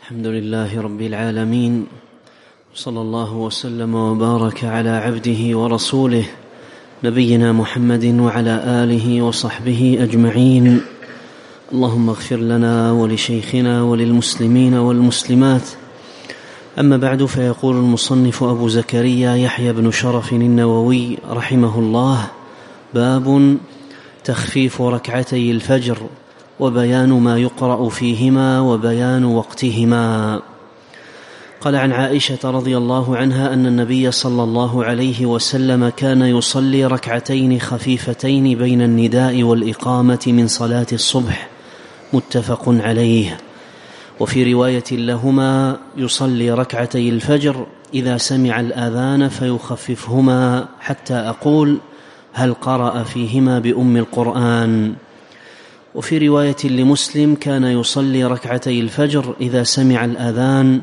الحمد لله رب العالمين، صلى الله وسلم وبارك على عبده ورسوله نبينا محمد وعلى آله وصحبه أجمعين. اللهم اغفر لنا ولشيخنا وللمسلمين والمسلمات. أما بعد، فيقول المصنف أبو زكريا يحيى بن شرف النووي رحمه الله: باب تخفيف ركعتي الفجر وبيان ما يقرأ فيهما وبيان وقتهما. قال: عن عائشة رضي الله عنها أن النبي صلى الله عليه وسلم كان يصلي ركعتين خفيفتين بين النداء والإقامة من صلاة الصبح، متفق عليه. وفي رواية لهما: يصلي ركعتي الفجر إذا سمع الآذان فيخففهما حتى أقول: هل قرأ فيهما بأم القرآن؟ وفي رواية لمسلم: كان يصلي ركعتي الفجر إذا سمع الآذان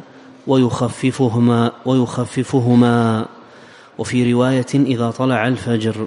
ويخففهما، وفي رواية: إذا طلع الفجر.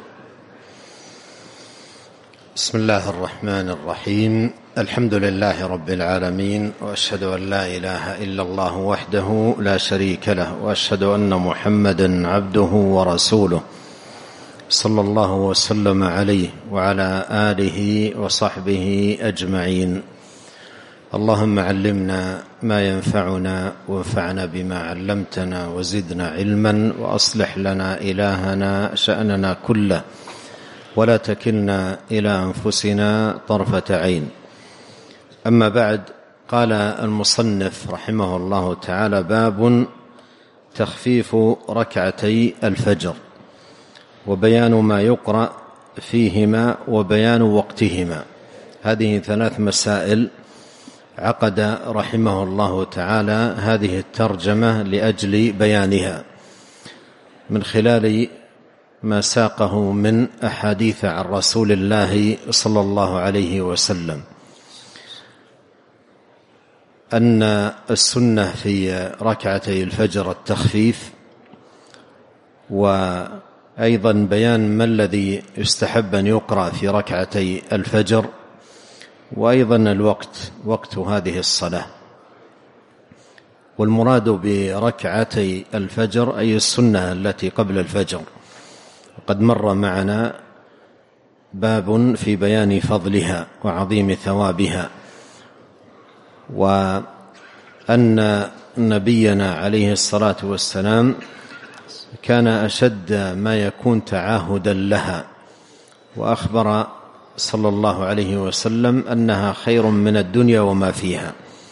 بسم الله الرحمن الرحيم. الحمد لله رب العالمين، وأشهد أن لا إله إلا الله وحده لا شريك له، وأشهد أن محمدا عبده ورسوله، صلى الله وسلم عليه وعلى آله وصحبه أجمعين. اللهم علمنا ما ينفعنا، وانفعنا بما علمتنا، وزدنا علما، وأصلح لنا إلهنا شأننا كله، ولا تكلنا إلى أنفسنا طرفة عين. أما بعد، قال المصنف رحمه الله تعالى: باب تخفيف ركعتي الفجر وبيان ما يقرأ فيهما وبيان وقتهما. هذه 3 مسائل عقد رحمه الله تعالى هذه الترجمة لأجل بيانها من خلال ما ساقه من أحاديث عن رسول الله صلى الله عليه وسلم، أن السنة في ركعتي الفجر التخفيف، وأيضا بيان ما الذي يستحب أن يقرأ في ركعتي الفجر، وأيضا الوقت، وقت هذه الصلاة. والمراد بركعتي الفجر أي السنة التي قبل الفجر. قد مر معنا باب في بيان فضلها وعظيم ثوابها، وأن نبينا عليه الصلاة والسلام كان أشد ما يكون تعاهدا لها، وأخبر صلى الله عليه وسلم أنها خير من الدنيا وما فيها.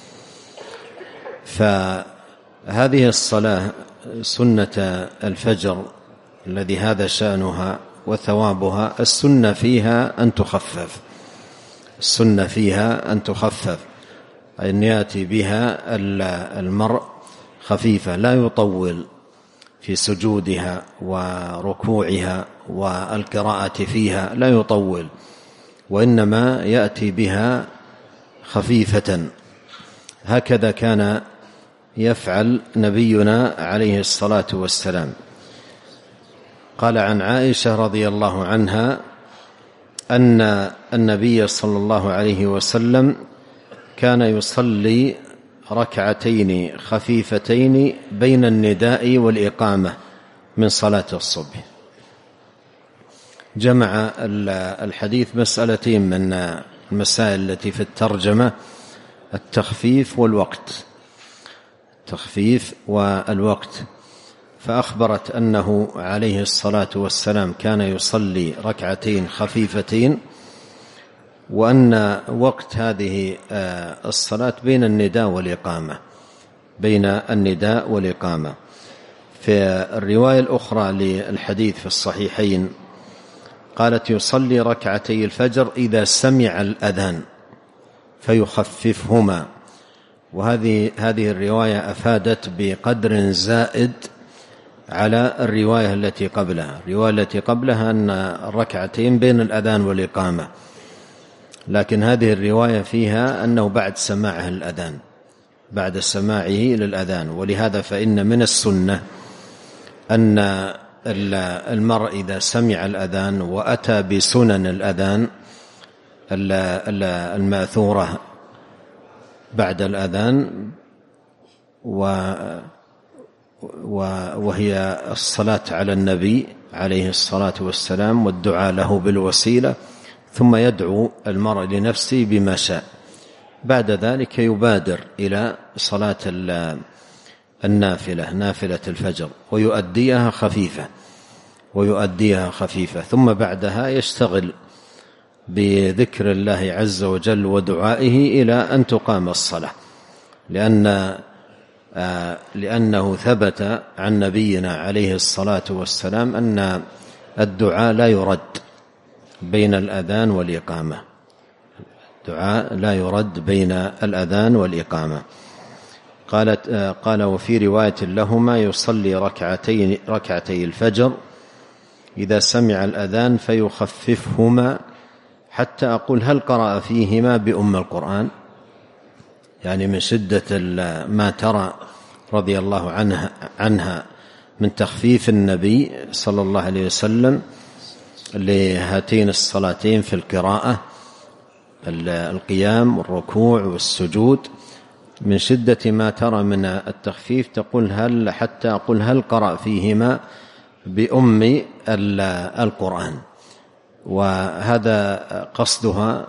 فهذه الصلاة سنة الفجر الذي هذا شأنها وثوابها، السنة فيها أن تخفف، السنة فيها أن تخفف، أن يأتي بها المرء خفيفة، لا يطول في سجودها وركوعها والقراءة فيها، لا يطول، وإنما يأتي بها خفيفة. هكذا كان يفعل نبينا عليه الصلاة والسلام. قال: عن عائشة رضي الله عنها أن النبي صلى الله عليه وسلم كان يصلي ركعتين خفيفتين بين النداء والإقامة من صلاة الصبح. جمع الحديث مسألتين من المسائل التي في الترجمة: التخفيف والوقت، التخفيف والوقت. فأخبرت أنه عليه الصلاة والسلام كان يصلي ركعتين خفيفتين، وأن وقت هذه الصلاة بين النداء والإقامة، بين النداء والإقامة. في الرواية الأخرى للحديث في الصحيحين قالت: يصلي ركعتي الفجر إذا سمع الأذان فيخففهما. وهذه الرواية أفادت بقدر زائد على الرواية التي قبلها. الرواية التي قبلها أن الركعتين بين الأذان والإقامة، لكن هذه الرواية فيها أنه بعد سماعه الأذان، بعد سماعه للأذان. ولهذا فإن من السنة أن المرء إذا سمع الأذان وأتى بسنن الأذان الماثورة بعد الأذان وهي الصلاة على النبي عليه الصلاة والسلام والدعاء له بالوسيلة، ثم يدعو المرء لنفسه بما شاء. بعد ذلك يبادر إلى صلاة النافلة، نافلة الفجر، ويؤديها خفيفة، ثم بعدها يشتغل بذكر الله عز وجل ودعائه إلى أن تقام الصلاة، لأنه ثبت عن نبينا عليه الصلاة والسلام أن الدعاء لا يرد بين الأذان والإقامة، الدعاء لا يرد بين الأذان والإقامة. قال وفي رواية لهما يصلي ركعتي الفجر إذا سمع الأذان فيخففهما حتى أقول هل قرأ فيهما بأم القرآن، يعني من شدة ما ترى رضي الله عنها من تخفيف النبي صلى الله عليه وسلم لهاتين الصلاتين في القراءة، القيام والركوع والسجود، من شدة ما ترى من التخفيف تقول حتى أقول هل قرأ فيهما بأم القرآن. وهذا قصدها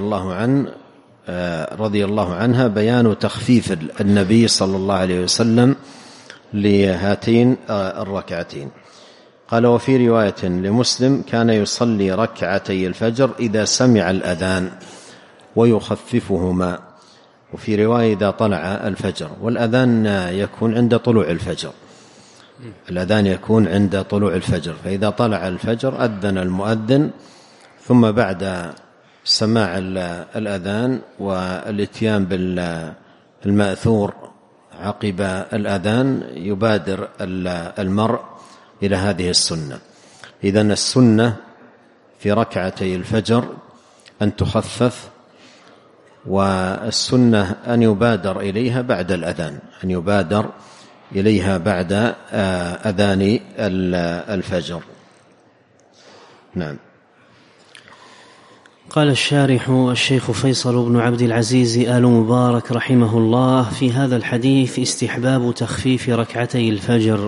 رضي الله عنها بيان تخفيف النبي صلى الله عليه وسلم لهاتين الركعتين. قال وفي رواية لمسلم كان يصلي ركعتي الفجر إذا سمع الأذان ويخففهما، وفي رواية إذا طلع الفجر، والأذان يكون عند طلوع الفجر، الأذان يكون عند طلوع الفجر، فإذا طلع الفجر أذن المؤذن، ثم بعد سماع الأذان والاتيان بالمأثور عقب الأذان يبادر المرء إلى هذه السنة. إذن السنة في ركعتي الفجر أن تخفف، والسنة أن يبادر إليها بعد الأذان، أن يبادر إليها بعد أذان الفجر. نعم. قال الشارح الشيخ فيصل بن عبد العزيز آل مبارك رحمه الله في هذا الحديث استحباب تخفيف ركعتي الفجر.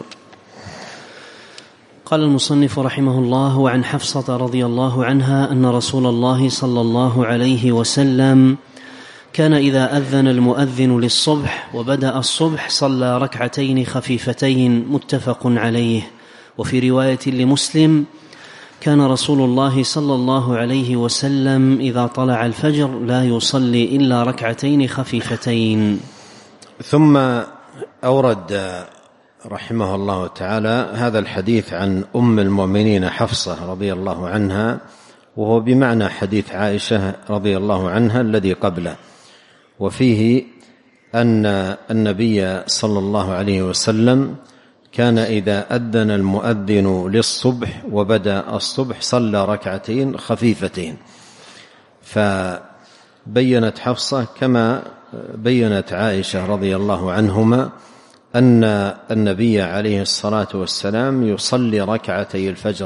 قال المصنف رحمه الله وعن حفصة رضي الله عنها أن رسول الله صلى الله عليه وسلم كان إذا أذن المؤذن للصبح وبدأ الصبح صلى ركعتين خفيفتين، متفق عليه. وفي رواية لمسلم كان رسول الله صلى الله عليه وسلم إذا طلع الفجر لا يصلي إلا ركعتين خفيفتين. ثم أورد رحمه الله تعالى هذا الحديث عن أم المؤمنين حفصة رضي الله عنها، وهو بمعنى حديث عائشة رضي الله عنها الذي قبله، وفيه أن النبي صلى الله عليه وسلم كان إذا أذن المؤذن للصبح وبدأ الصبح صلى ركعتين خفيفتين. فبينت حفصة كما بينت عائشة رضي الله عنهما أن النبي عليه الصلاة والسلام يصلي ركعتي الفجر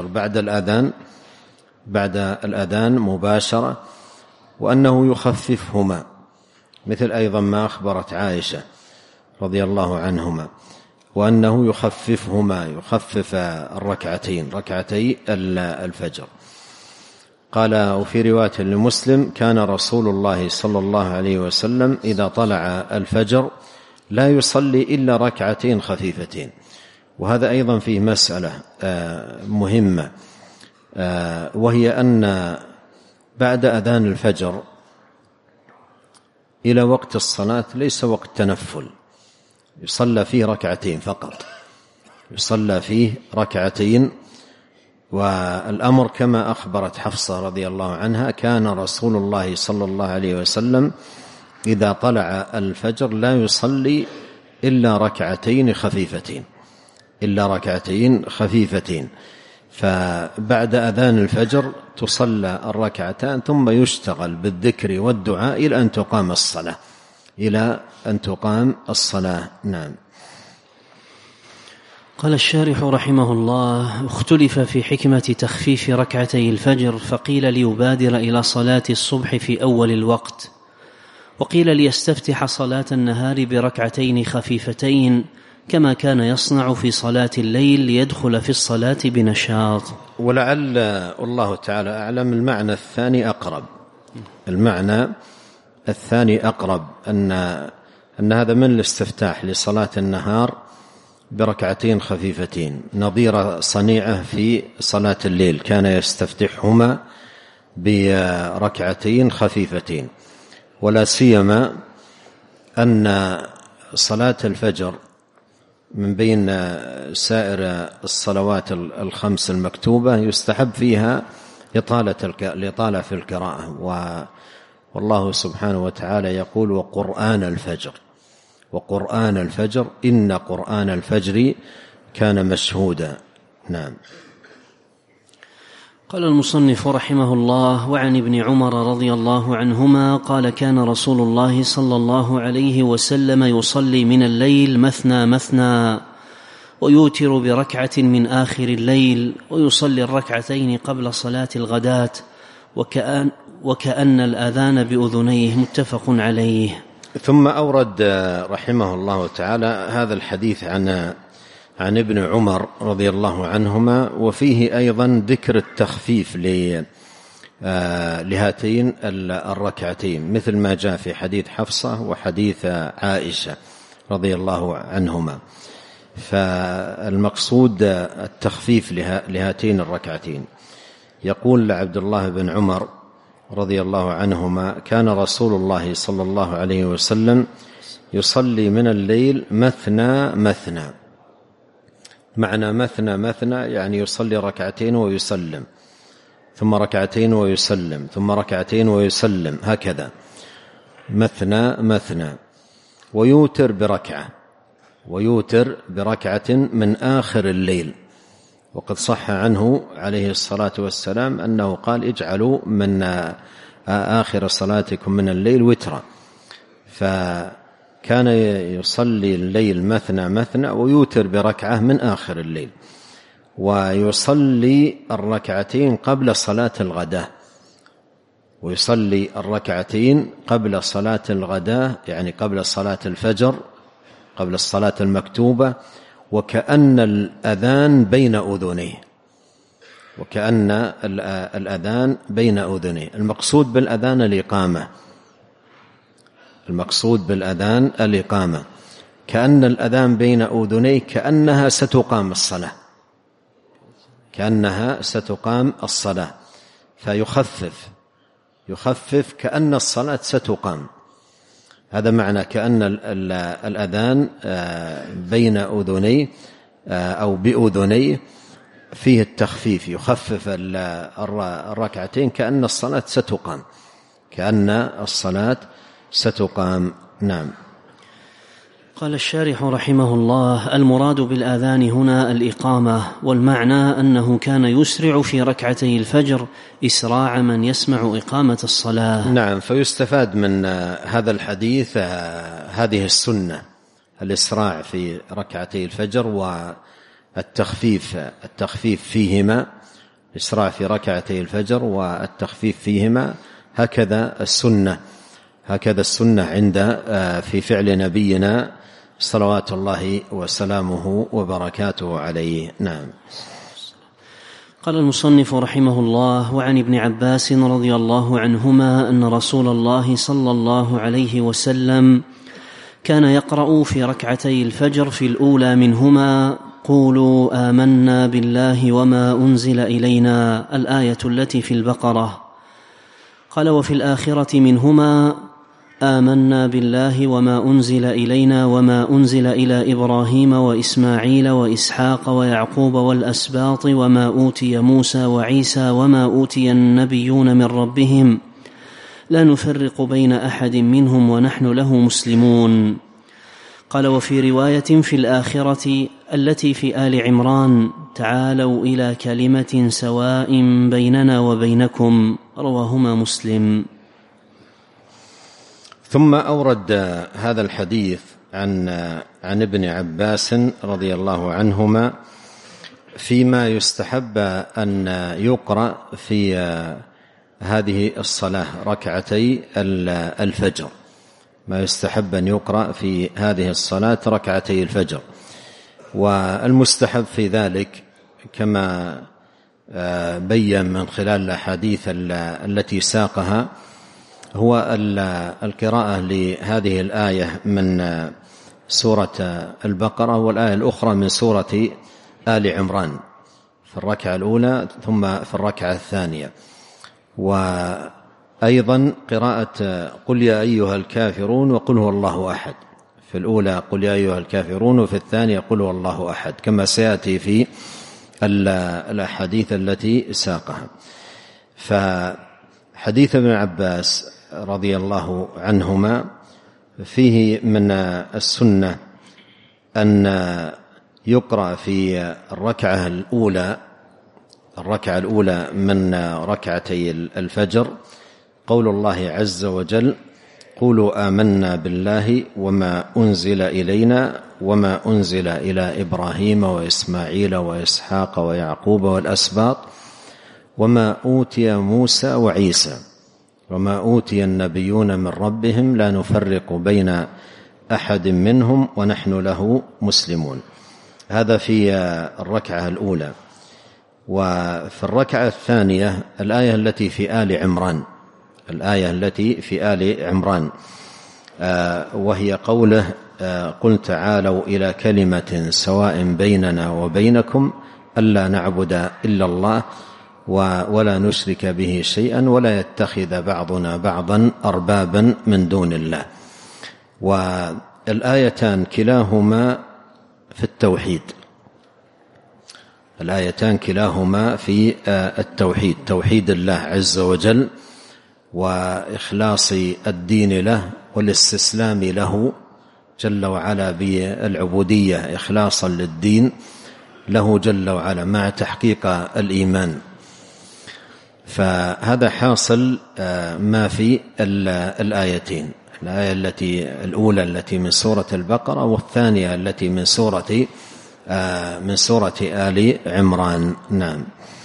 بعد الأذان مباشرة، وأنه يخففهما، مثل أيضا ما أخبرت عائشة رضي الله عنهما، وأنه يخفف الركعتين ركعتي الفجر. قال وفي رواية لمسلم كان رسول الله صلى الله عليه وسلم إذا طلع الفجر لا يصلي إلا ركعتين خفيفتين. وهذا أيضا فيه مسألة مهمة، وهي أن بعد أذان الفجر إلى وقت الصلاة ليس وقت تنفل، يصلى فيه ركعتين فقط، يصلى فيه ركعتين. والأمر كما أخبرت حفصة رضي الله عنها كان رسول الله صلى الله عليه وسلم إذا طلع الفجر لا يصلي إلا ركعتين خفيفتين، فبعد أذان الفجر تصلى الركعتان ثم يشتغل بالذكر والدعاء إلى أن تقام الصلاة. نعم. قال الشارح رحمه الله اختلف في حكمة تخفيف ركعتي الفجر، فقيل ليبادر إلى صلاة الصبح في أول الوقت، وقيل ليستفتح صلاة النهار بركعتين خفيفتين كما كان يصنع في صلاة الليل ليدخل في الصلاة بنشاط. ولعل الله تعالى أعلم المعنى الثاني أقرب، المعنى الثاني أقرب، أن هذا من الاستفتاح لصلاة النهار بركعتين خفيفتين نظير صنيعه في صلاة الليل، كان يستفتحهما بركعتين خفيفتين. ولا سيما أن صلاة الفجر من بين سائر الصلوات الخمس المكتوبة يستحب فيها الإطالة في القراءة، والله سبحانه وتعالى يقول وقرآن الفجر إن قرآن الفجر كان مشهودا. نعم. قال المصنف رحمه الله: وعن ابن عمر رضي الله عنهما قال: كان رسول الله صلى الله عليه وسلم يصلي من الليل مثنى مثنى ويوتر بركعة من آخر الليل ويصلي الركعتين قبل صلاة الغداة وكأن الأذان بأذنيه. متفق عليه. ثم أورد رحمه الله تعالى هذا الحديث عن ابن عمر رضي الله عنهما، وفيه أيضا ذكر التخفيف لهاتين الركعتين مثل ما جاء في حديث حفصة وحديث عائشة رضي الله عنهما. فالمقصود التخفيف لهاتين الركعتين. يقول لعبد الله بن عمر رضي الله عنهما: كان رسول الله صلى الله عليه وسلم يصلي من الليل مثنى مثنى. معنى مثنى مثنى يعني يصلي ركعتين ويسلم، ثم ركعتين ويسلم، ثم ركعتين ويسلم، هكذا مثنى مثنى. ويوتر بركعة من آخر الليل. وقد صح عنه عليه الصلاة والسلام أنه قال: اجعلوا من آخر صلاتكم من الليل وترا. فكان يصلي الليل مثنى مثنى ويوتر بركعة من آخر الليل، ويصلي الركعتين قبل صلاة الغداة، يعني قبل صلاة الفجر، قبل الصلاة المكتوبة، وكأن الأذان بين أذنيه. المقصود بالأذان الإقامة، كأن الأذان بين أذنيه، كأنها ستقام الصلاة، فيخفف كأن الصلاة ستقام. هذا معنى كأن الأذان بين أذنيه أو بأذنيه فيه التخفيف، يخفف الركعتين كأن الصلاة ستقام. نعم. قال الشارح رحمه الله: المراد بالآذان هنا الإقامة، والمعنى أنه كان يسرع في ركعتي الفجر إسراع من يسمع إقامة الصلاة. نعم. فيستفاد من هذا الحديث هذه السنة، الإسراع في ركعتي الفجر والتخفيف فيهما، إسراع في ركعتي الفجر والتخفيف فيهما، هكذا السنة عند في فعل نبينا صلوات الله وسلامه وبركاته عليه. نعم. قال المصنف رحمه الله: وعن ابن عباس رضي الله عنهما أن رسول الله صلى الله عليه وسلم كان يقرأ في ركعتي الفجر في الأولى منهما: قولوا آمنا بالله وما أنزل إلينا، الآية التي في البقرة. قال: وفي الآخرة منهما: آمنا بالله وما أنزل إلينا وما أنزل إلى إبراهيم وإسماعيل وإسحاق ويعقوب والأسباط وما أوتي موسى وعيسى وما أوتي النبيون من ربهم لا نفرق بين أحد منهم ونحن له مسلمون. قال: وفي رواية في الآخرة التي في آل عمران: تعالوا إلى كلمة سواء بيننا وبينكم. رواهما مسلم. ثم أورد هذا الحديث عن ابن عباس رضي الله عنهما فيما يستحب أن يقرأ في هذه الصلاة ركعتي الفجر. ما يستحب أن يقرأ في هذه الصلاة ركعتي الفجر. والمستحب في ذلك كما بين من خلال الأحاديث التي ساقها هو القراءة لهذه الآية من سورة البقرة والآية الأخرى من سورة آل عمران في الركعة الأولى ثم في الركعة الثانية. وأيضا قراءة قل يا أيها الكافرون وقل هو الله أحد، في الأولى قل يا أيها الكافرون وفي الثانية قل هو الله أحد، كما سيأتي في الأحاديث التي ساقها. فحديث ابن عباس رضي الله عنهما فيه من السنة أن يقرأ في الركعة الأولى من ركعتي الفجر قول الله عز وجل قولوا آمنا بالله وما أنزل إلينا وما أنزل إلى إبراهيم وإسماعيل وإسحاق ويعقوب والأسباط وما أوتي موسى وعيسى وما أوتي النبيون من ربهم لا نفرق بين أحد منهم ونحن له مسلمون. هذا في الركعة الأولى. وفي الركعة الثانية الآية التي في آل عمران وهي قوله قل تعالوا إلى كلمة سواء بيننا وبينكم ألا نعبد إلا الله ولا نشرك به شيئا ولا يتخذ بعضنا بعضا أربابا من دون الله. والآيتان كلاهما في التوحيد، في التوحيد، توحيد الله عز وجل وإخلاص الدين له والاستسلام له جل وعلا بالعبودية إخلاصا للدين له جل وعلا مع تحقيق الإيمان. فهذا حاصل ما في الآيتين، الآية الأولى التي من سورة البقرة والثانية التي من سورة آل عمران. نعم.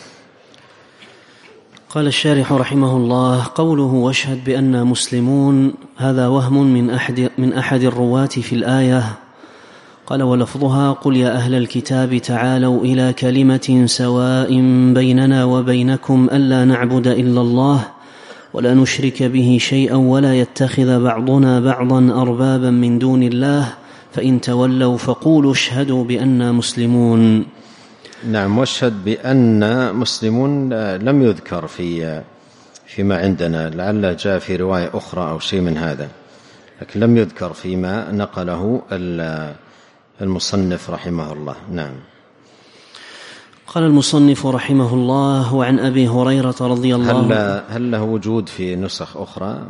قال الشارح رحمه الله: قوله واشهد بأننا مسلمون هذا وهم من أحد الرواة في الآية. قال: ولفظها قل يا أهل الكتاب تعالوا إلى كلمة سواء بيننا وبينكم ألا نعبد إلا الله ولا نشرك به شيئا ولا يتخذ بعضنا بعضا أربابا من دون الله فإن تولوا فقولوا اشهدوا بأننا مسلمون. نعم. واشهد بأننا مسلمون لم يذكر فيما عندنا، لعل جاء في رواية أخرى أو شيء من هذا، لكن لم يذكر فيما نقله المصنف رحمه الله. نعم. قال المصنف رحمه الله: وعن أبي هريرة رضي الله هل له وجود في نسخ أخرى؟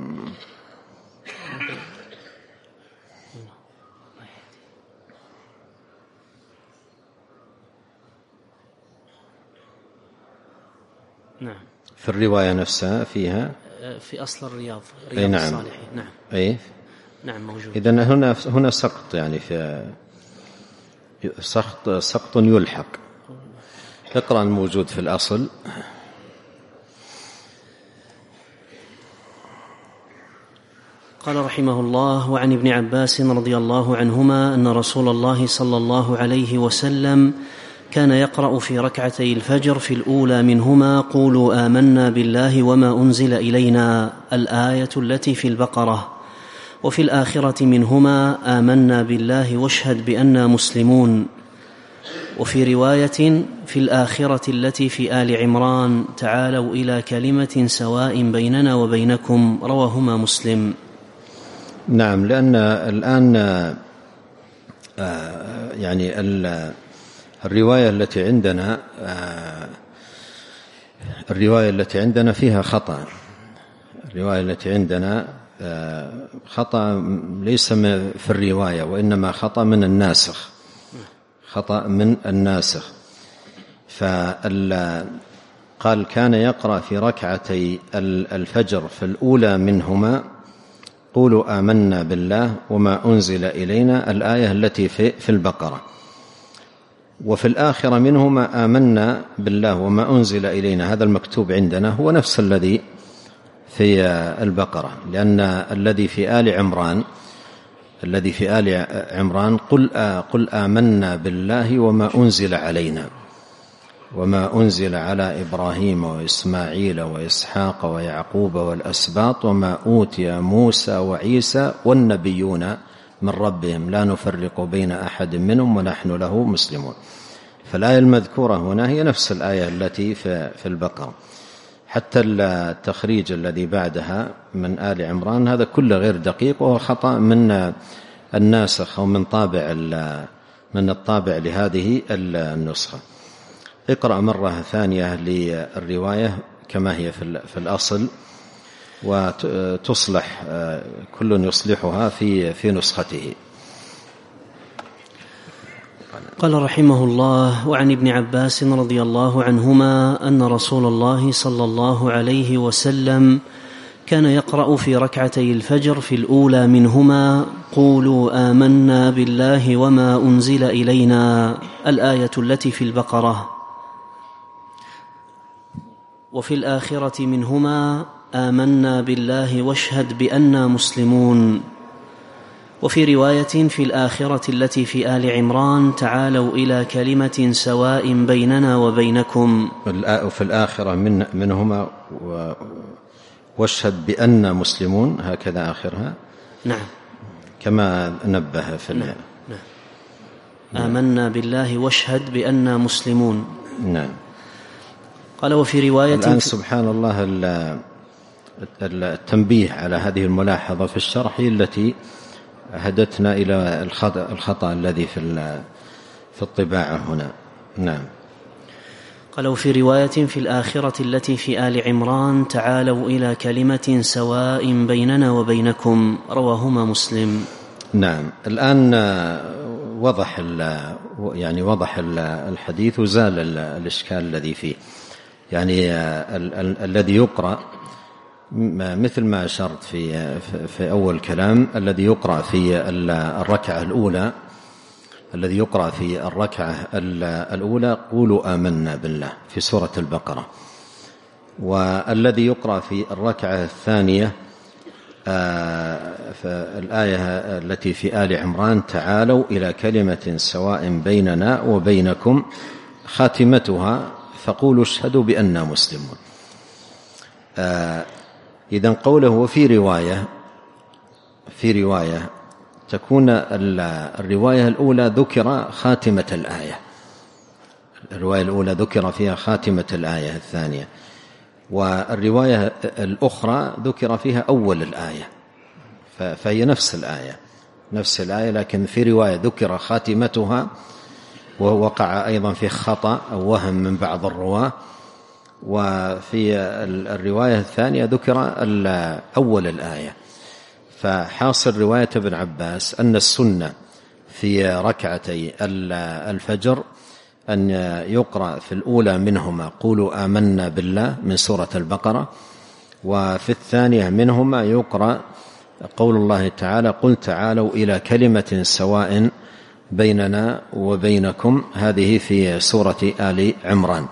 نعم. في الرواية نفسها فيها في أصل الرياض نعم. الصالحين. نعم. أي نعم موجود. إذن هنا سقط، يعني في سقط يلحق. اقرأ الموجود في الأصل. قال رحمه الله: وعن ابن عباس رضي الله عنهما أن رسول الله صلى الله عليه وسلم كان يقرأ في ركعتي الفجر في الأولى منهما قولوا آمنا بالله وما أنزل إلينا الآية التي في البقرة، وفي الآخرة منهما آمنا بالله واشهد بأننا مسلمون، وفي رواية في الآخرة التي في آل عمران تعالوا إلى كلمة سواء بيننا وبينكم، رواهما مسلم. نعم. لأن الآن يعني الرواية التي عندنا فيها خطأ. الرواية التي عندنا خطأ ليس في الرواية، وإنما خطأ من الناسخ. قال كان يقرأ في ركعتي الفجر في الأولى منهما قولوا آمنا بالله وما أنزل إلينا الآية التي في البقرة، وفي الآخرة منهما آمنا بالله وما أنزل إلينا. هذا المكتوب عندنا هو نفس الذي في البقرة، لأن الذي في آل عمران قل آمنا بالله وما أنزل علينا وما أنزل على إبراهيم وإسماعيل وإسحاق ويعقوب والأسباط وما أوتي موسى وعيسى والنبيون من ربهم لا نفرق بين أحد منهم ونحن له مسلمون. فالآية المذكورة هنا هي نفس الآية التي في البقرة، حتى التخريج الذي بعدها من آل عمران هذا كله غير دقيق، وهو خطأ من الناسخ أو من الطابع لهذه النسخة. اقرأ مرة ثانية للرواية كما هي في الأصل، وتصلح كل يصلحها في نسخته. قال رحمه الله: وعن ابن عباس رضي الله عنهما أن رسول الله صلى الله عليه وسلم كان يقرأ في ركعتي الفجر في الأولى منهما قولوا آمنا بالله وما أنزل إلينا، الآية التي في البقرة، وفي الآخرة منهما آمنا بالله واشهد بأننا مسلمون. وفي رواية في الآخرة التي في آل عمران تعالوا إلى كلمة سواء بيننا وبينكم. وفي الآخرة منهما واشهد بأننا مسلمون، هكذا آخرها. نعم، كما نبه في نعم. آمنا بالله واشهد بأننا مسلمون. نعم. قال: وفي رواية الآن سبحان الله التنبيه على هذه الملاحظة في الشرح التي هدتنا إلى الخطأ الذي في الطباعة هنا. نعم. قال: وفي رواية في الآخرة التي في آل عمران تعالوا إلى كلمة سواء بيننا وبينكم، رواهما مسلم. نعم. الآن وضح الحديث وزال الإشكال الذي فيه، يعني الذي يقرأ مثل ما أشرت في أول كلام، الذي يقرأ في الركعة الأولى، الذي يقرأ في الركعة الأولى قولوا آمنا بالله في سورة البقرة، والذي يقرأ في الركعة الثانية الآية التي في آل عمران تعالوا إلى كلمة سواء بيننا وبينكم خاتمتها فقولوا اشهدوا بأننا مسلمون. إذن قوله وفي رواية تكون الرواية الأولى ذكر خاتمة الآية، الرواية الأولى ذكر فيها خاتمة الآية الثانية، والرواية الأخرى ذكر فيها أول الآية، فهي نفس الآية لكن في رواية ذكر خاتمتها، ووقع أيضا في خطأ أو وهم من بعض الرواة، وفي الرواية الثانية ذكر أول الآية. فحاصل رواية ابن عباس أن السنة في ركعتي الفجر أن يقرأ في الأولى منهما قولوا آمنا بالله من سورة البقرة، وفي الثانية منهما يقرأ قول الله تعالى قل تعالوا إلى كلمة سواء بيننا وبينكم، هذه في سورة آل عمران.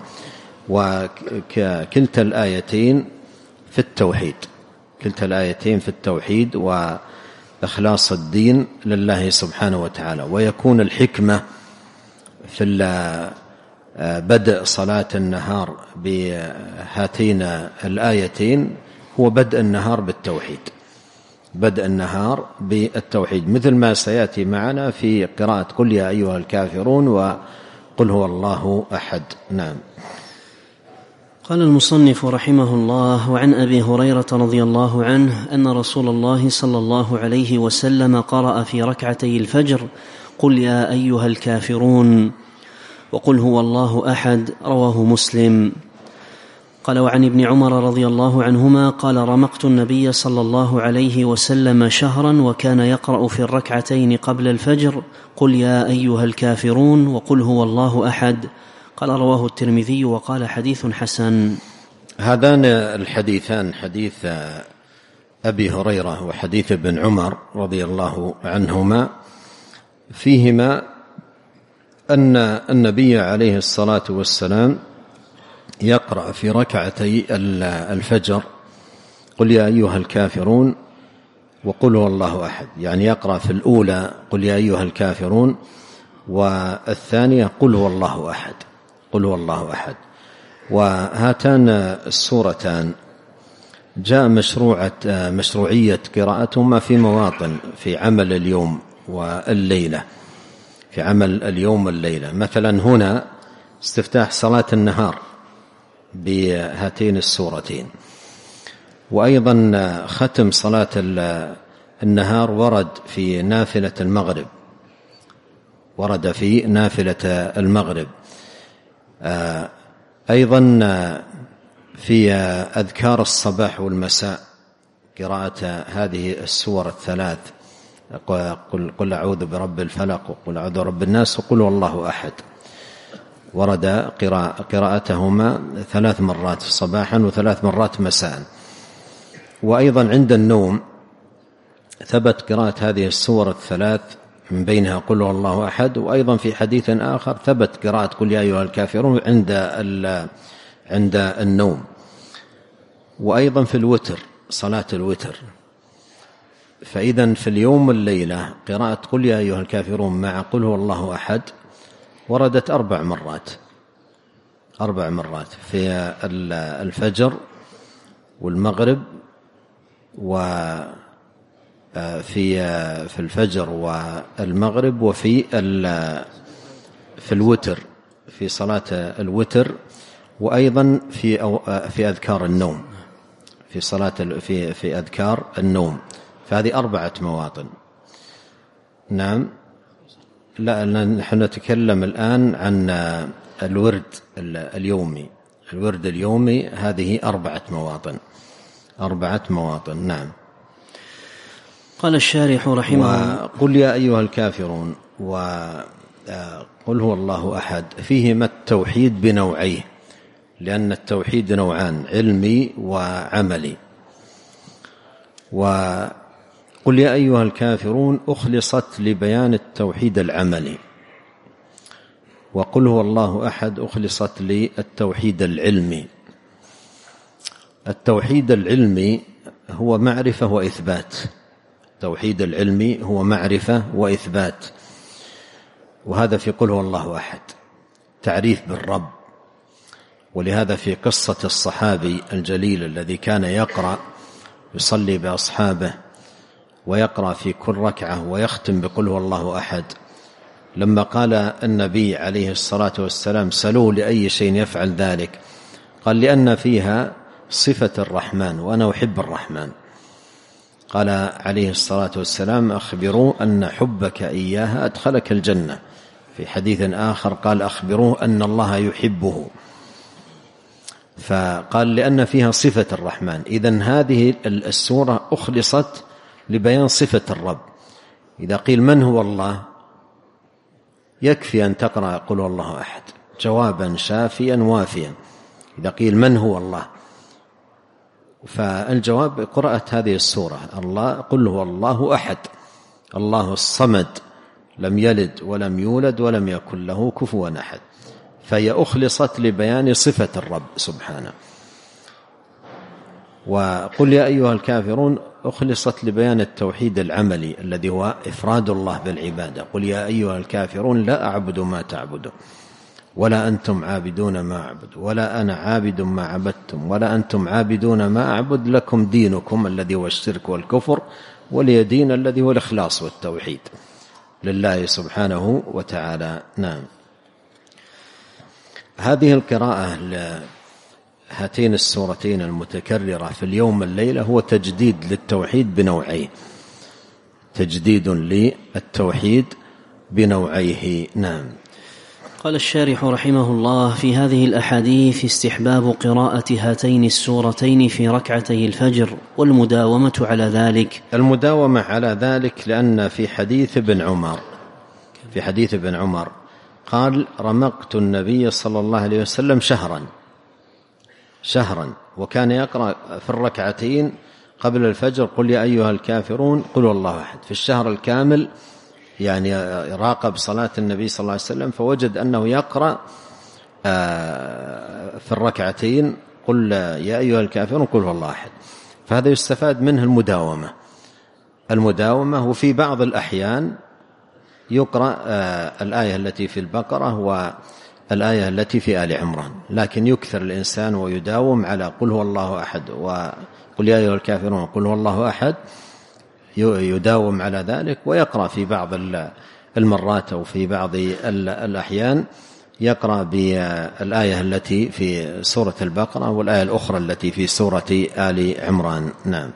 وكلتا الآيتين في التوحيد وإخلاص الدين لله سبحانه وتعالى. ويكون الحكمة في بدء صلاة النهار بهاتين الآيتين هو بدء النهار بالتوحيد، مثل ما سيأتي معنا في قراءة قل يا أيها الكافرون وقل هو الله أحد. نعم. قال المصنف رحمه الله: وعن أبي هريرة رضي الله عنه أن رسول الله صلى الله عليه وسلم قرأ في ركعتي الفجر قل يا أيها الكافرون وقل هو الله أحد، رواه مسلم. قال: وعن ابن عمر رضي الله عنهما قال: رمقت النبي صلى الله عليه وسلم شهرا وكان يقرأ في الركعتين قبل الفجر قل يا أيها الكافرون وقل هو الله أحد. قال: رواه الترمذي وقال حديث حسن. هذان الحديثان، حديث أبي هريرة وحديث ابن عمر رضي الله عنهما، فيهما أن النبي عليه الصلاة والسلام يقرأ في ركعتي الفجر قل يا أيها الكافرون وقل هو الله أحد، يعني يقرأ في الأولى قل يا أيها الكافرون، والثانية قل هو الله أحد، قل هو الله أحد. وهاتان السورتان جاء مشروعية قراءتهما في مواطن في عمل اليوم والليلة، في عمل اليوم والليلة. مثلا هنا استفتاح صلاة النهار بهاتين السورتين، وأيضا ختم صلاة النهار ورد في نافلة المغرب، ورد في نافلة المغرب. أيضا في أذكار الصباح والمساء قراءة هذه السور الثلاث، قل أعوذ برب الفلق وقل أعوذ برب الناس وقل والله أحد، ورد قراءتهما 3 مرات صباحا و3 مرات مساء. وأيضا عند النوم ثبت قراءة هذه السور الثلاث من بينها قل هو الله أحد، وأيضا في حديث آخر ثبت قراءة قل يا أيها الكافرون عند النوم. وأيضا في الوتر، صلاة الوتر. فإذا في اليوم والليلة قراءة قل يا أيها الكافرون مع قل هو الله أحد وردت 4 مرات، 4 مرات في الفجر والمغرب، وفي الفجر والمغرب، وفي الوتر، في صلاة الوتر، وأيضا في أذكار النوم، في صلاة في أذكار النوم. فهذه 4 مواطن. نعم. لا، نحن نتكلم الآن عن الورد اليومي، الورد اليومي هذه 4 مواطن، 4 مواطن. نعم. قال الشارح رحمه الله: وقل يا أيها الكافرون وقل هو الله أحد فيهما التوحيد بنوعيه، لأن التوحيد نوعان، علمي وعملي. وقل يا أيها الكافرون أخلصت لبيان التوحيد العملي، وقل هو الله أحد أخلصت للتوحيد العلمي. التوحيد العلمي هو معرفة وإثبات، التوحيد العلمي هو معرفة وإثبات، وهذا في قل هو الله أحد تعريف بالرب. ولهذا في قصة الصحابي الجليل الذي كان يقرأ يصلي بأصحابه ويقرأ في كل ركعة ويختم بقل هو الله أحد، لما قال النبي عليه الصلاة والسلام سلوه لأي شيء يفعل ذلك، قال لأن فيها صفة الرحمن وأنا أحب الرحمن. قال عليه الصلاة والسلام أخبروه أن حبك إياها أدخلك الجنة. في حديث آخر قال أخبروه أن الله يحبه. فقال لأن فيها صفة الرحمن. إذن هذه السورة أخلصت لبيان صفة الرب. إذا قيل من هو الله يكفي أن تقرأ قل هو الله أحد جوابا شافيا وافيا. إذا قيل من هو الله فالجواب قراءة هذه السورة. الله قل هو الله أحد، الله الصمد، لم يلد ولم يولد ولم يكن له كفوا أحد. فهي أخلصت لبيان صفة الرب سبحانه. وقل يا أيها الكافرون أخلصت لبيان التوحيد العملي الذي هو إفراد الله بالعبادة. قل يا أيها الكافرون لا أعبد ما تعبدون ولا أنتم عابدون ما أعبد ولا أنا عابد ما عبدتم ولا أنتم عابدون ما أعبد لكم دينكم الذي هو الشرك والكفر ولي دين الذي هو الإخلاص والتوحيد لله سبحانه وتعالى. نعم. هذه القراءة لهاتين السورتين المتكررة في اليوم والليلة هو تجديد للتوحيد بنوعيه، تجديد للتوحيد بنوعيه. نعم. قال الشارح رحمه الله: في هذه الأحاديث استحباب قراءة هاتين السورتين في ركعتي الفجر والمداومة على ذلك. المداومة على ذلك لأن في حديث ابن عمر قال رمقت النبي صلى الله عليه وسلم شهرا وكان يقرأ في الركعتين قبل الفجر قل يا أيها الكافرون قل والله أحد في الشهر الكامل. يعني راقب صلاة النبي صلى الله عليه وسلم فوجد أنه يقرأ في الركعتين قل يا أيها الكافرون قل والله أحد. فهذا يستفاد منه المداومة. وفي بعض الأحيان يقرأ الآية التي في البقرة والآية التي في آل عمران، لكن يكثر الإنسان ويداوم على قل هو الله أحد وقل يا أيها الكافرون قل هو الله أحد، يداوم على ذلك، ويقرأ في بعض المرات أو في بعض الأحيان يقرأ بالآية التي في سورة البقرة والآية الأخرى التي في سورة آل عمران. نعم.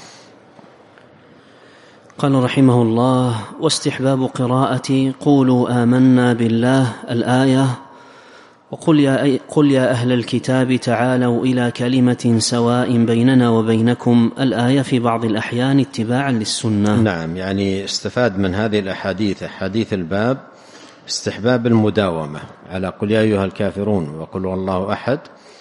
قال رحمه الله: واستحباب قراءة قولوا آمنا بالله الآية، وقل يا أهل الكتاب تعالوا إلى كلمة سواء بيننا وبينكم الآية في بعض الأحيان اتباعا للسنة. نعم، يعني استفاد من هذه الأحاديث، أحاديث الباب، استحباب المداومة على قل يا أيها الكافرون وقل هو الله أحد،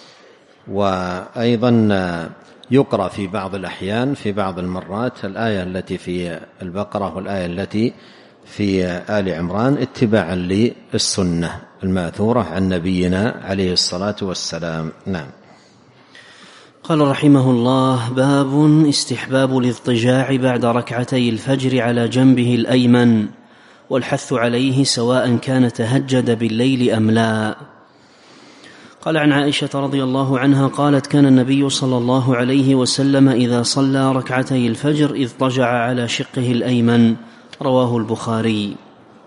وأيضا يقرأ في بعض الأحيان في بعض المرات الآية التي في البقرة والآية التي في آل عمران اتباعا للسنة الماثورة عن نبينا عليه الصلاة والسلام. نعم. قال رحمه الله: باب استحباب الاضطجاع بعد ركعتي الفجر على جنبه الأيمن، والحث عليه سواء كان تهجد بالليل أم لا. قال عن عائشة رضي الله عنها قالت: كان النبي صلى الله عليه وسلم إذا صلى ركعتي الفجر اضطجع على شقه الأيمن. رواه البخاري.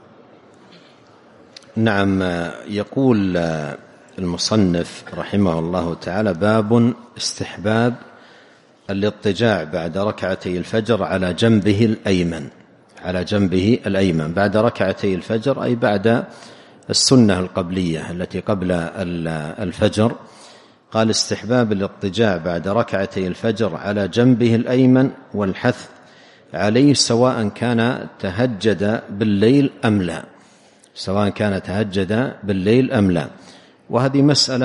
نعم. يقول المصنف رحمه الله تعالى: باب استحباب الاضطجاع بعد ركعتي الفجر على جنبه الأيمن، على جنبه الأيمن بعد ركعتي الفجر، أي بعد السنة القبلية التي قبل الفجر. قال: استحباب الاضطجاع بعد ركعتي الفجر على جنبه الأيمن، والحث عليه سواء كان تهجد بالليل أم لا، سواء كان تهجد بالليل أم لا. وهذه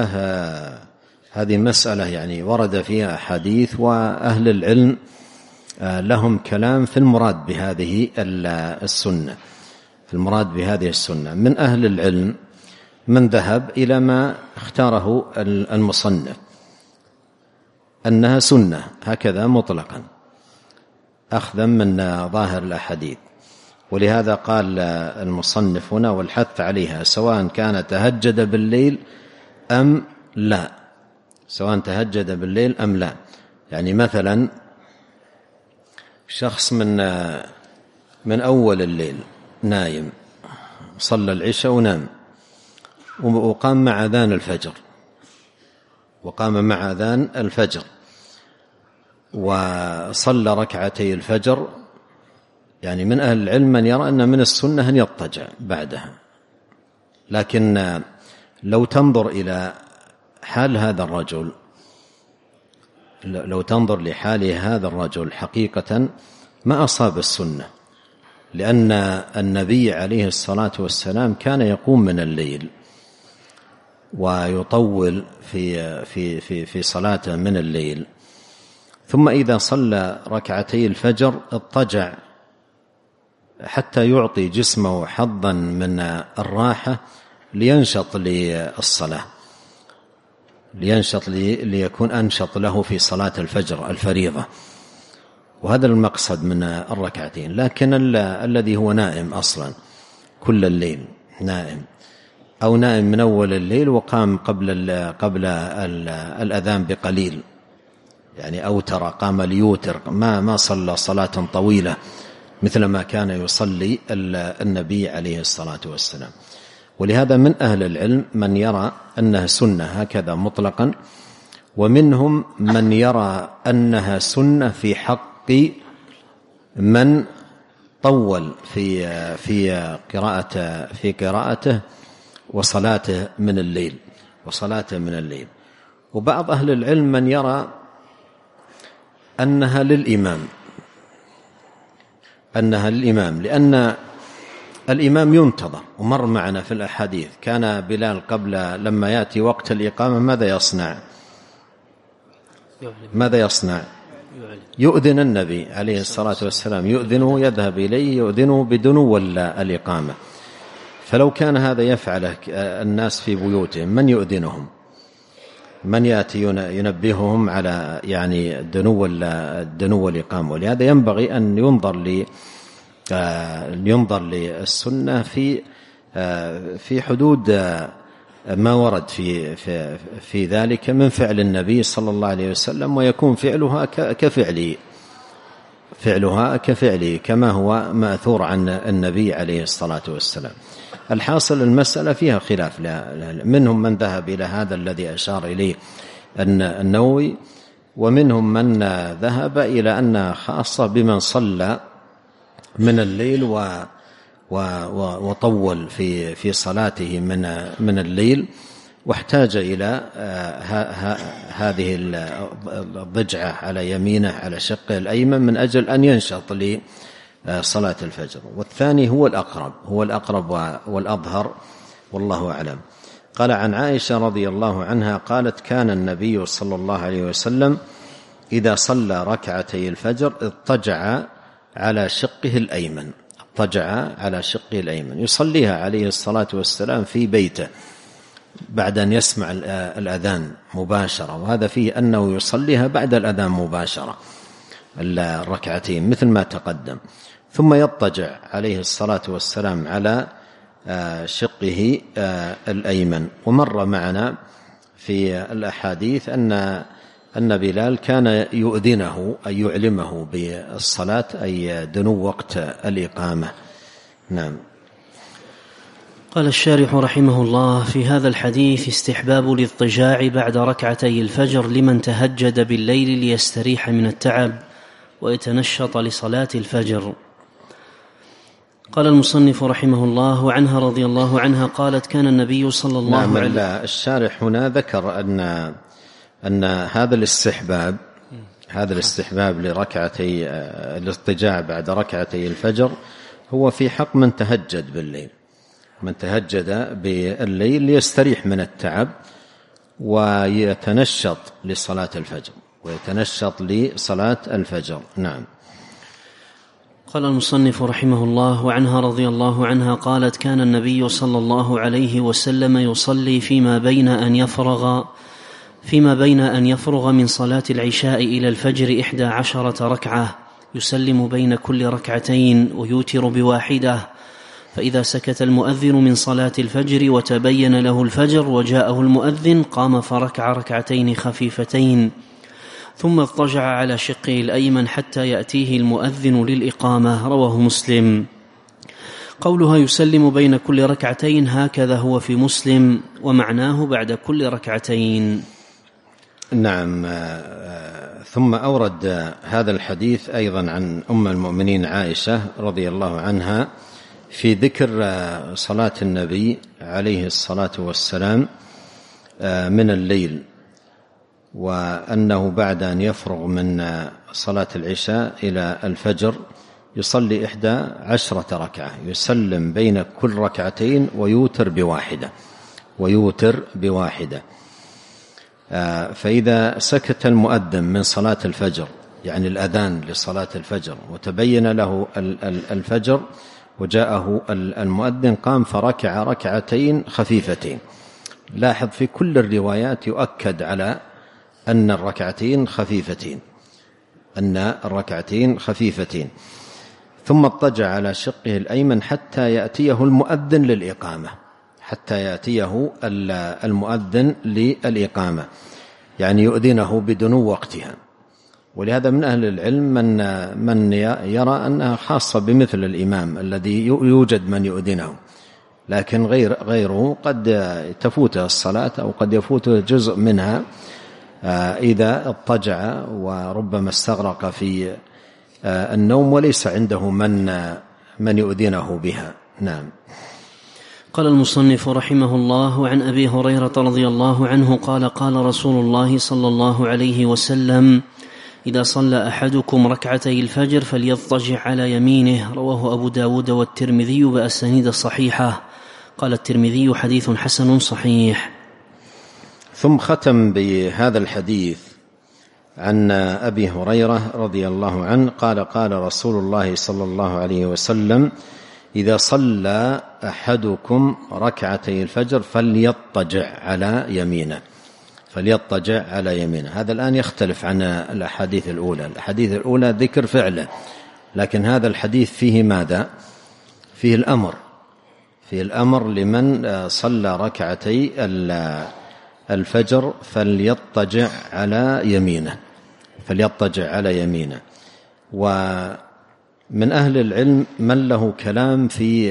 مسألة يعني ورد فيها حديث، وأهل العلم لهم كلام في المراد بهذه السنة، في المراد بهذه السنة. من أهل العلم من ذهب إلى ما اختاره المصنف، أنها سنة هكذا مطلقا، أخذا من ظاهر الأحاديث. ولهذا قال المصنف هنا: والحث عليها سواء كان تهجد بالليل أم لا، سواء تهجد بالليل أم لا. يعني مثلا شخص من أول الليل نايم، صلى العشاء ونام، وقام مع أذان الفجر، وصلى ركعتي الفجر. يعني من أهل العلم من يرى أن من السنة أن يضطجع بعدها، لكن لو تنظر إلى حال هذا الرجل، لو تنظر لحال هذا الرجل حقيقة ما أصاب السنة، لأن النبي عليه الصلاة والسلام كان يقوم من الليل ويطول في صلاته من الليل، ثم إذا صلى ركعتي الفجر اضطجع حتى يعطي جسمه حظا من الراحة لينشط للصلاة، ليكون أنشط له في صلاة الفجر الفريضة. وهذا المقصد من الركعتين. لكن الذي هو نائم أصلا كل الليل، نائم أو نائم من أول الليل وقام قبل الأذان بقليل، يعني أوتر، قام ليوتر، ما صلى صلاة طويلة مثل ما كان يصلي النبي عليه الصلاة والسلام. ولهذا من أهل العلم من يرى أنها سنة هكذا مطلقا، ومنهم من يرى أنها سنة في حق من طول في قراءته وصلاته من الليل. وبعض أهل العلم من يرى أنها للإمام، لأن الإمام ينتظر. ومر معنا في الأحاديث كان بلال قبل لما يأتي وقت الإقامة ماذا يصنع؟ يؤذن النبي عليه الصلاة والسلام، يؤذنه، يذهب إليه يؤذنه بدنو الإقامة. فلو كان هذا يفعله الناس في بيوتهم من يؤذنهم؟ من يأتي ينبههم على يعني دنو الإقامة. ولهذا ينبغي أن ينظر للسنة في حدود ما ورد في ذلك من فعل النبي صلى الله عليه وسلم، ويكون فعلها كفعله كما هو مأثور عن النبي عليه الصلاة والسلام. الحاصل المسألة فيها خلاف، منهم من ذهب إلى هذا الذي أشار إليه النووي، ومنهم من ذهب إلى أن خاصة بمن صلى من الليل وطول في صلاته من الليل، واحتاج إلى هذه الضجعة على يمينه على شقه الأيمن من أجل أن ينشط لصلاة الفجر. والثاني هو الأقرب والأظهر، والله أعلم. قال عن عائشة رضي الله عنها قالت: كان النبي صلى الله عليه وسلم إذا صلى ركعتي الفجر اضطجع على شقه الأيمن يصليها عليه الصلاة والسلام في بيته بعد أن يسمع الأذان مباشرة، وهذا فيه أنه يصليها بعد الأذان مباشرة الركعتين مثل ما تقدم، ثم يضطجع عليه الصلاة والسلام على شقه الأيمن. ومر معنا في الأحاديث أن بلال كان يؤذنه أي يعلمه بالصلاة أي دنو وقت الإقامة. نعم. قال الشارح رحمه الله: في هذا الحديث استحباب الاضطجاع بعد ركعتي الفجر لمن تهجد بالليل ليستريح من التعب ويتنشط لصلاة الفجر. قال المصنف رحمه الله: وعنها رضي الله عنها قالت: كان النبي صلى الله عليه وسلم. الشارح هنا ذكر أن هذا الاستحباب لركعتي الاضطجاع بعد ركعتي الفجر هو في حق من تهجد بالليل، من تهجد بالليل ليستريح من التعب ويتنشط لصلاة الفجر. نعم. قال المصنف رحمه الله: وعنها رضي الله عنها قالت: كان النبي صلى الله عليه وسلم يصلي فيما بين أن يفرغ من صلاة العشاء إلى الفجر 11 ركعة، يسلم بين كل ركعتين ويوتر بواحدة، فإذا سكت المؤذن من صلاة الفجر وتبين له الفجر وجاءه المؤذن قام فركع ركعتين خفيفتين، ثم اضطجع على شقه الأيمن حتى يأتيه المؤذن للإقامة. رواه مسلم. قولها يسلم بين كل ركعتين هكذا هو في مسلم، ومعناه بعد كل ركعتين. نعم. ثم أورد هذا الحديث أيضا عن أم المؤمنين عائشة رضي الله عنها في ذكر صلاة النبي عليه الصلاة والسلام من الليل، وأنه بعد أن يفرغ من صلاة العشاء إلى الفجر يصلي 11 ركعة، يسلم بين كل ركعتين ويوتر بواحدة. فإذا سكت المؤذن من صلاة الفجر، يعني الأذان لصلاة الفجر، وتبين له الفجر وجاءه المؤذن قام فركع ركعتين خفيفتين. لاحظ في كل الروايات يؤكد على أن الركعتين خفيفتين. ثم اضطجع على شقه الأيمن حتى يأتيه المؤذن للإقامة، يعني يؤذنه بدنو وقتها. ولهذا من أهل العلم من يرى أنها خاصة بمثل الإمام الذي يوجد من يؤذنه، لكن غيره قد تفوته الصلاة أو قد يفوته جزء منها إذا اضطجع وربما استغرق في النوم وليس عنده من يؤذنه بها. نعم. قال المصنف رحمه الله: عن أبي هريرة رضي الله عنه قال: قال رسول الله صلى الله عليه وسلم: إذا صلى أحدكم ركعتي الفجر فليضطجع على يمينه. رواه أبو داود والترمذي بأسانيد صحيحة. قال الترمذي: حديث حسن صحيح. ثم ختم بهذا الحديث عن أبي هريرة رضي الله عنه قال: قال رسول الله صلى الله عليه وسلم: إذا صلى أحدكم ركعتي الفجر فليضطجع على يمينه. فليضطجع على يمينه. هذا الآن يختلف عن الأحاديث الأولى. الأحاديث الأولى ذكر فعله، لكن هذا الحديث فيه ماذا؟ فيه الأمر لمن صلى ركعتي الفجر فليضطجع على يمينه. ومن أهل العلم من له كلام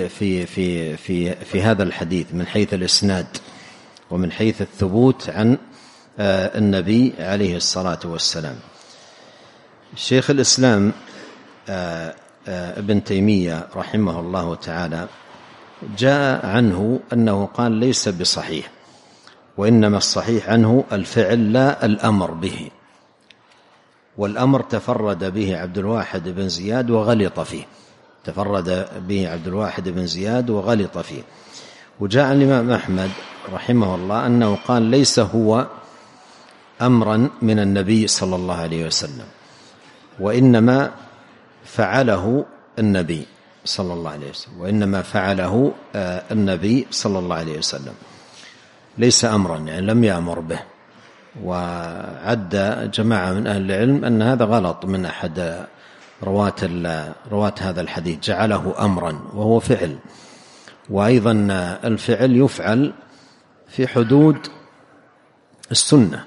في هذا الحديث من حيث الإسناد ومن حيث الثبوت عن النبي عليه الصلاة والسلام. شيخ الإسلام ابن تيمية رحمه الله تعالى جاء عنه أنه قال ليس بصحيح، وإنما الصحيح عنه الفعل لا الأمر به، والأمر تفرد به عبد الواحد بن زياد وغلط فيه. وجاء عن الإمام أحمد رحمه الله أنه قال ليس هو أمرا من النبي صلى الله عليه وسلم، وإنما فعله النبي صلى الله عليه وسلم، ليس أمرا يعني لم يأمر به. وعد جماعة من أهل العلم أن هذا غلط من أحد رواة هذا الحديث، جعله أمرا وهو فعل. وأيضا الفعل يفعل في حدود السنة.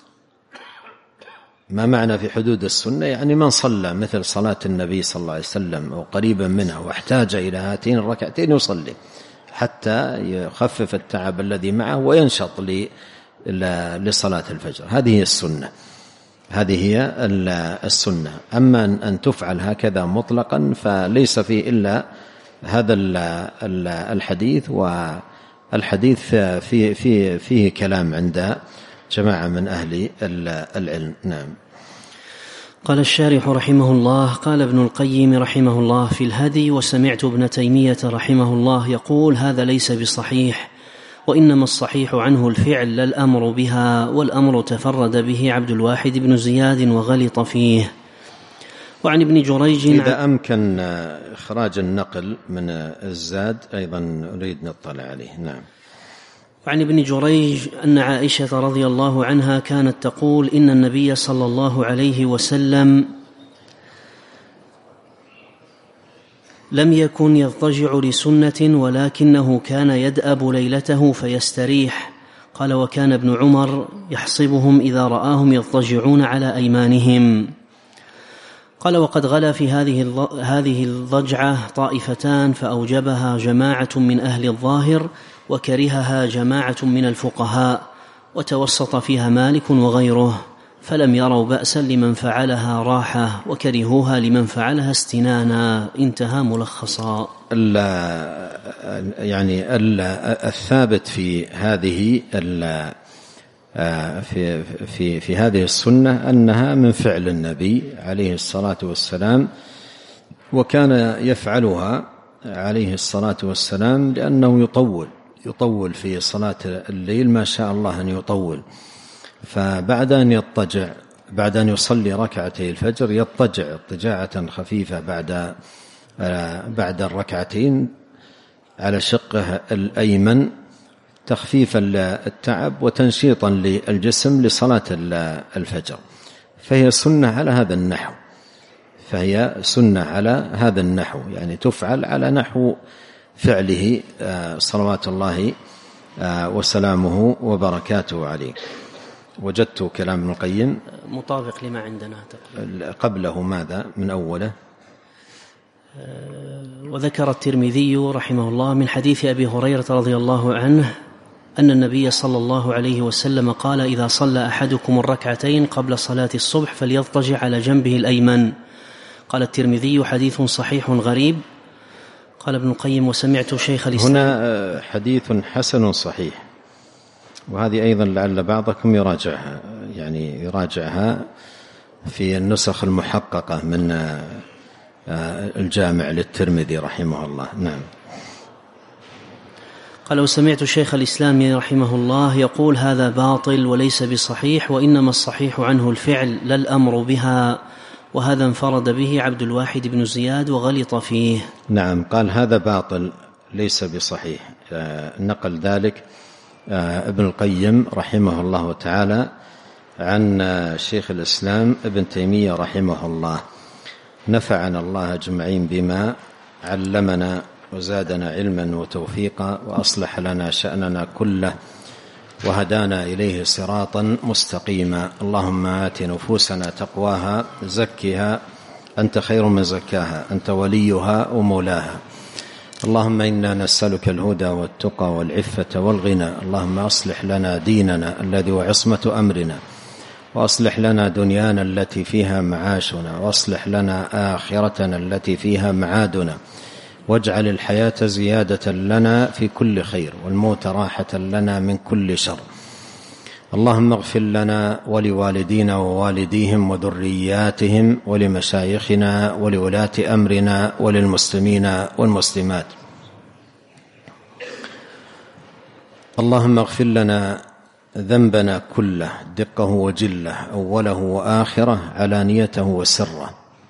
ما معنى في حدود السنة؟ يعني من صلى مثل صلاة النبي صلى الله عليه وسلم أو قريبا منها واحتاج إلى هاتين الركعتين يصلي حتى يخفف التعب الذي معه وينشط لصلاة الفجر. هذه هي السنة. أما أن تفعل هكذا مطلقا فليس فيه إلا هذا الحديث، والحديث فيه كلام عند جماعة من أهل العلم. نعم. قال الشارح رحمه الله: قال ابن القيم رحمه الله في الهدي: وسمعت ابن تيمية رحمه الله يقول هذا ليس بصحيح، وإنما الصحيح عنه الفعل لا الأمر بها، والأمر تفرد به عبد الواحد بن زياد وغلط فيه. وعن ابن جريج إذا أمكن إخراج النقل من الزاد أيضا نريد نطلع عليه. نعم. وعن ابن جريج أن عائشة رضي الله عنها كانت تقول: إن النبي صلى الله عليه وسلم لم يكن يضطجع لسنة، ولكنه كان يدأب ليلته فيستريح. قال: وكان ابن عمر يحصبهم إذا رآهم يضطجعون على أيمانهم. قال: وقد غلا في هذه الضجعة طائفتان، فأوجبها جماعة من أهل الظاهر وكرهها جماعة من الفقهاء، وتوسط فيها مالك وغيره، فلم يروا بأسا لمن فعلها راحة، وكرهوها لمن فعلها استنانا. انتهى ملخصا. يعني الثابت في هذه في هذه السنة أنها من فعل النبي عليه الصلاة والسلام، وكان يفعلها عليه الصلاة والسلام لأنه يطول في صلاة الليل ما شاء الله أن يطول. فبعد أن يصلي ركعتي الفجر يضطجع اضطجاعة خفيفة بعد الركعتين على شقه الأيمن تخفيفا للتعب وتنشيطا للجسم لصلاة الفجر. فهي سنة على هذا النحو، يعني تفعل على نحو فعله صلوات الله وسلامه وبركاته عليه. وجدت كلام ابن القيم مطابق لما عندنا تقريبا. قبله ماذا من أوله؟ وذكر الترمذي رحمه الله من حديث أبي هريرة رضي الله عنه أن النبي صلى الله عليه وسلم قال: إذا صلى أحدكم الركعتين قبل صلاة الصبح فليضطجع على جنبه الأيمن. قال الترمذي: حديث صحيح غريب. قال ابن القيم: وسمعت شيخ الإسلام. هنا حديث حسن صحيح، وهذه أيضا لعل بعضكم يراجعها في النسخ المحققة من الجامع للترمذي رحمه الله. نعم. قال: وسمعت شيخ الإسلام رحمه الله يقول هذا باطل وليس بصحيح، وإنما الصحيح عنه الفعل لا الأمر بها، وهذا انفرد به عبد الواحد بن زياد وغلط فيه. نعم. قال هذا باطل ليس بصحيح، نقل ذلك ابن القيم رحمه الله تعالى عن شيخ الإسلام ابن تيمية رحمه الله. نفعنا الله أجمعين بما علمنا وزادنا علما وتوفيقا وأصلح لنا شأننا كله وهدانا إليه صراطا مستقيما. اللهم آت نفوسنا تقواها زكها أنت خير من زكاها أنت وليها ومولاها. اللهم إنا نسألك الهدى والتقى والعفة والغنى. اللهم أصلح لنا ديننا الذي هو عصمة أمرنا، وأصلح لنا دنيانا التي فيها معاشنا، وأصلح لنا آخرتنا التي فيها معادنا، واجعل الحياة زيادة لنا في كل خير والموت راحة لنا من كل شر. اللهم اغفر لنا ولوالدينا ووالديهم وذرياتهم ولمشايخنا ولولاة أمرنا وللمسلمين والمسلمات. اللهم اغفر لنا ذنبنا كله دقه وجله أوله وآخره علانيته وسره.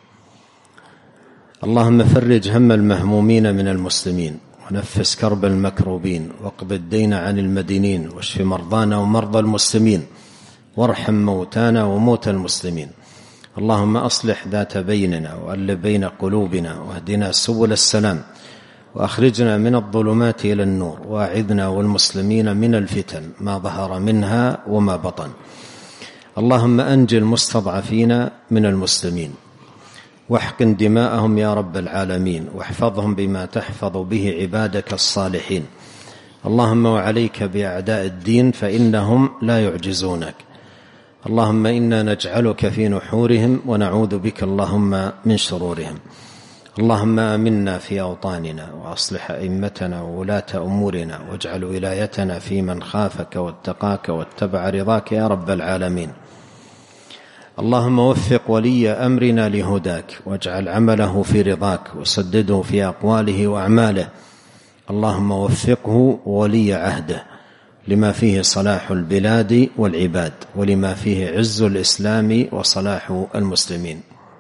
اللهم فرج هم المهمومين من المسلمين ونفس كرب المكروبين واقض الدين عن المدينين واشف مرضانا ومرضى المسلمين وارحم موتانا وموتى المسلمين. اللهم أصلح ذات بيننا وألف بين قلوبنا واهدنا سبل السلام وأخرجنا من الظلمات إلى النور وأعذنا والمسلمين من الفتن ما ظهر منها وما بطن. اللهم أنج المستضعفين من المسلمين واحقن دماءهم يا رب العالمين واحفظهم بما تحفظ به عبادك الصالحين. اللهم وعليك بأعداء الدين فإنهم لا يعجزونك. اللهم إنا نجعلك في نحورهم ونعوذ بك اللهم من شرورهم. اللهم آمنا في أوطاننا وأصلح أئمتنا وولاة أمورنا واجعل ولايتنا في من خافك واتقاك واتبع رضاك يا رب العالمين. اللهم وفق ولي أمرنا لهداك واجعل عمله في رضاك وسدده في أقواله وأعماله. اللهم وفقه ولي عهده لما فيه صلاح البلاد والعباد ولما فيه عز الإسلام وصلاح المسلمين.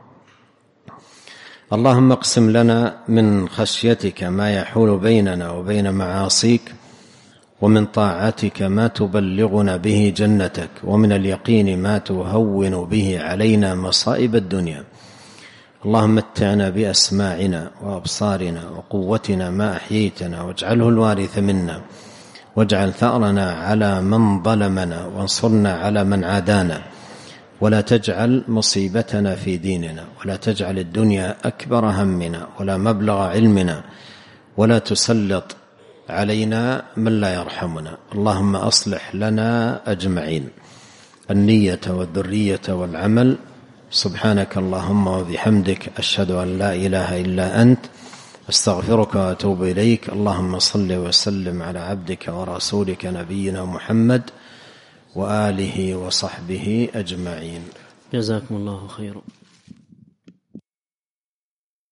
اللهم اقسم لنا من خشيتك ما يحول بيننا وبين معاصيك ومن طاعتك ما تبلغنا به جنتك ومن اليقين ما تهون به علينا مصائب الدنيا. اللهم متعنا بأسماعنا وأبصارنا وقوتنا ما أحييتنا واجعله الوارث منا واجعل ثأرنا على من ظلمنا وانصرنا على من عادانا ولا تجعل مصيبتنا في ديننا ولا تجعل الدنيا أكبر همنا ولا مبلغ علمنا ولا تسلط علينا من لا يرحمنا. اللهم أصلح لنا أجمعين النية والذرية والعمل. سبحانك اللهم وبحمدك أشهد أن لا إله إلا أنت أستغفرك وأتوب إليك. اللهم صل وسلم على عبدك ورسولك نبينا محمد وآله وصحبه أجمعين. جزاكم الله خيرا.